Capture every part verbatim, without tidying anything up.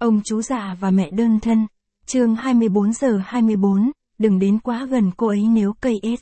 Ông chú già và mẹ đơn thân. Chương hai mươi bốn giờ hai mươi bốn, đừng đến quá gần cô ấy nếu cây ết.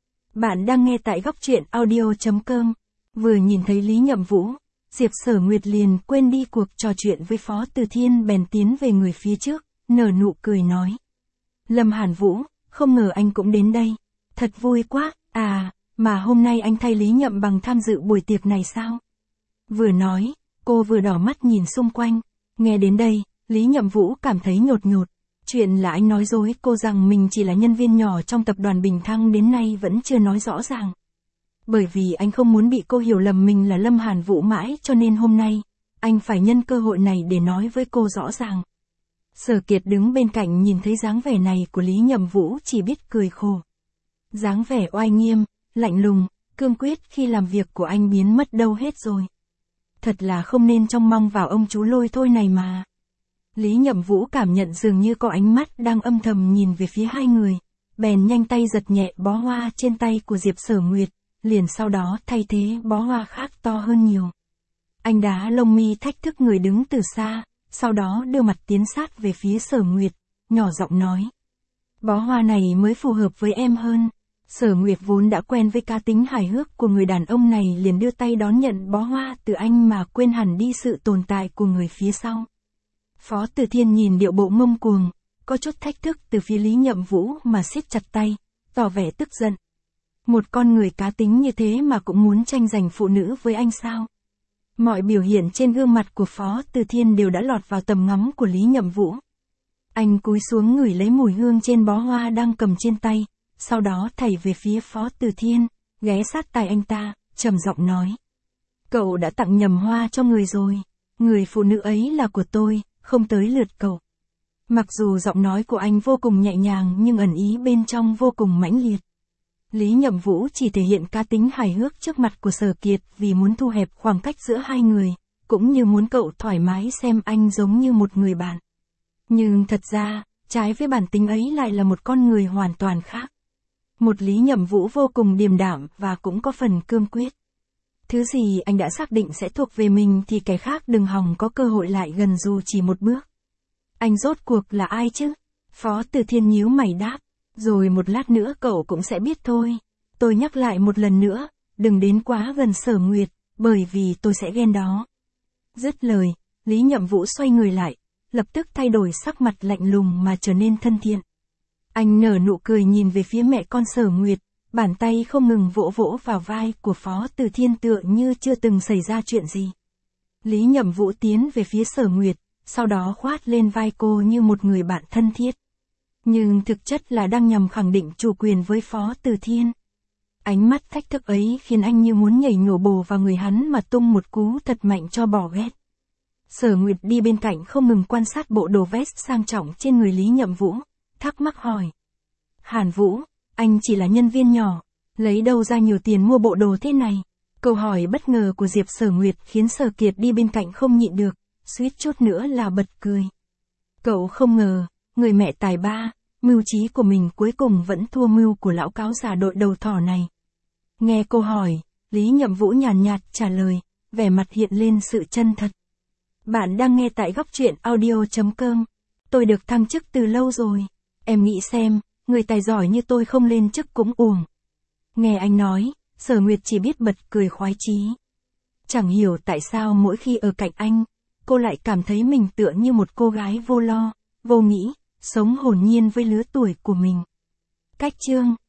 Bạn đang nghe tại góc truyện audio chấm com. Vừa nhìn thấy Lý Nhậm Vũ, Diệp Sở Nguyệt liền quên đi cuộc trò chuyện với Phó Từ Thiên, bèn tiến về người phía trước, nở nụ cười nói. Lâm Hàn Vũ, không ngờ anh cũng đến đây. Thật vui quá, à, mà hôm nay anh thay Lý Nhậm Bằng tham dự buổi tiệc này sao? Vừa nói, cô vừa đỏ mắt nhìn xung quanh. Nghe đến đây, Lý Nhậm Vũ cảm thấy nhột nhột. Chuyện là anh nói dối cô rằng mình chỉ là nhân viên nhỏ trong tập đoàn Bình Thăng đến nay vẫn chưa nói rõ ràng. Bởi vì anh không muốn bị cô hiểu lầm mình là Lâm Hàn Vũ mãi, cho nên hôm nay, anh phải nhân cơ hội này để nói với cô rõ ràng. Sở Kiệt đứng bên cạnh nhìn thấy dáng vẻ này của Lý Nhậm Vũ chỉ biết cười khổ. Dáng vẻ oai nghiêm, lạnh lùng, cương quyết khi làm việc của anh biến mất đâu hết rồi. Thật là không nên trông mong vào ông chú lôi thôi này mà. Lý Nhậm Vũ cảm nhận dường như có ánh mắt đang âm thầm nhìn về phía hai người, bèn nhanh tay giật nhẹ bó hoa trên tay của Diệp Sở Nguyệt, liền sau đó thay thế bó hoa khác to hơn nhiều. Anh đá lông mi thách thức người đứng từ xa, sau đó đưa mặt tiến sát về phía Sở Nguyệt, nhỏ giọng nói. Bó hoa này mới phù hợp với em hơn. Sở Nguyệt vốn đã quen với cá tính hài hước của người đàn ông này liền đưa tay đón nhận bó hoa từ anh mà quên hẳn đi sự tồn tại của người phía sau. Phó Từ Thiên nhìn điệu bộ ngông cuồng, có chút thách thức từ phía Lý Nhậm Vũ mà siết chặt tay, tỏ vẻ tức giận. Một con người cá tính như thế mà cũng muốn tranh giành phụ nữ với anh sao? Mọi biểu hiện trên gương mặt của Phó Từ Thiên đều đã lọt vào tầm ngắm của Lý Nhậm Vũ. Anh cúi xuống ngửi lấy mùi hương trên bó hoa đang cầm trên tay, sau đó thảy về phía Phó Từ Thiên, ghé sát tai anh ta, trầm giọng nói. Cậu đã tặng nhầm hoa cho người rồi, người phụ nữ ấy là của tôi, không tới lượt cậu. Mặc dù giọng nói của anh vô cùng nhẹ nhàng nhưng ẩn ý bên trong vô cùng mãnh liệt. Lý Nhậm Vũ chỉ thể hiện cá tính hài hước trước mặt của Sở Kiệt vì muốn thu hẹp khoảng cách giữa hai người, cũng như muốn cậu thoải mái xem anh giống như một người bạn. Nhưng thật ra, trái với bản tính ấy lại là một con người hoàn toàn khác. Một Lý Nhậm Vũ vô cùng điềm đạm và cũng có phần cương quyết. Thứ gì anh đã xác định sẽ thuộc về mình thì kẻ khác đừng hòng có cơ hội lại gần dù chỉ một bước. Anh rốt cuộc là ai chứ? Phó Từ Thiên nhíu mày đáp. Rồi một lát nữa cậu cũng sẽ biết thôi. Tôi nhắc lại một lần nữa, đừng đến quá gần Sở Nguyệt, bởi vì tôi sẽ ghen đó. Dứt lời, Lý Nhậm Vũ xoay người lại, lập tức thay đổi sắc mặt lạnh lùng mà trở nên thân thiện. Anh nở nụ cười nhìn về phía mẹ con Sở Nguyệt, bàn tay không ngừng vỗ vỗ vào vai của Phó Từ Thiên tựa như chưa từng xảy ra chuyện gì. Lý Nhậm Vũ tiến về phía Sở Nguyệt, sau đó khoát lên vai cô như một người bạn thân thiết. Nhưng thực chất là đang nhằm khẳng định chủ quyền với Phó Từ Thiên. Ánh mắt thách thức ấy khiến anh như muốn nhảy nhổ bổ vào người hắn mà tung một cú thật mạnh cho bỏ ghét. Sở Nguyệt đi bên cạnh không ngừng quan sát bộ đồ vest sang trọng trên người Lý Nhậm Vũ, thắc mắc hỏi. Hàn Vũ, anh chỉ là nhân viên nhỏ, lấy đâu ra nhiều tiền mua bộ đồ thế này? Câu hỏi bất ngờ của Diệp Sở Nguyệt khiến Sở Kiệt đi bên cạnh không nhịn được, suýt chút nữa là bật cười. Cậu không ngờ, người mẹ tài ba, mưu trí của mình cuối cùng vẫn thua mưu của lão cáo già đội đầu thỏ này. Nghe câu hỏi, Lý Nhậm Vũ nhàn nhạt trả lời, vẻ mặt hiện lên sự chân thật. Bạn đang nghe tại góc truyện audio chấm com. Tôi được thăng chức từ lâu rồi. Em nghĩ xem, người tài giỏi như tôi không lên chức cũng uổng. Nghe anh nói, Sở Nguyệt chỉ biết bật cười khoái chí. Chẳng hiểu tại sao mỗi khi ở cạnh anh, cô lại cảm thấy mình tựa như một cô gái vô lo, vô nghĩ, sống hồn nhiên với lứa tuổi của mình. Cách chương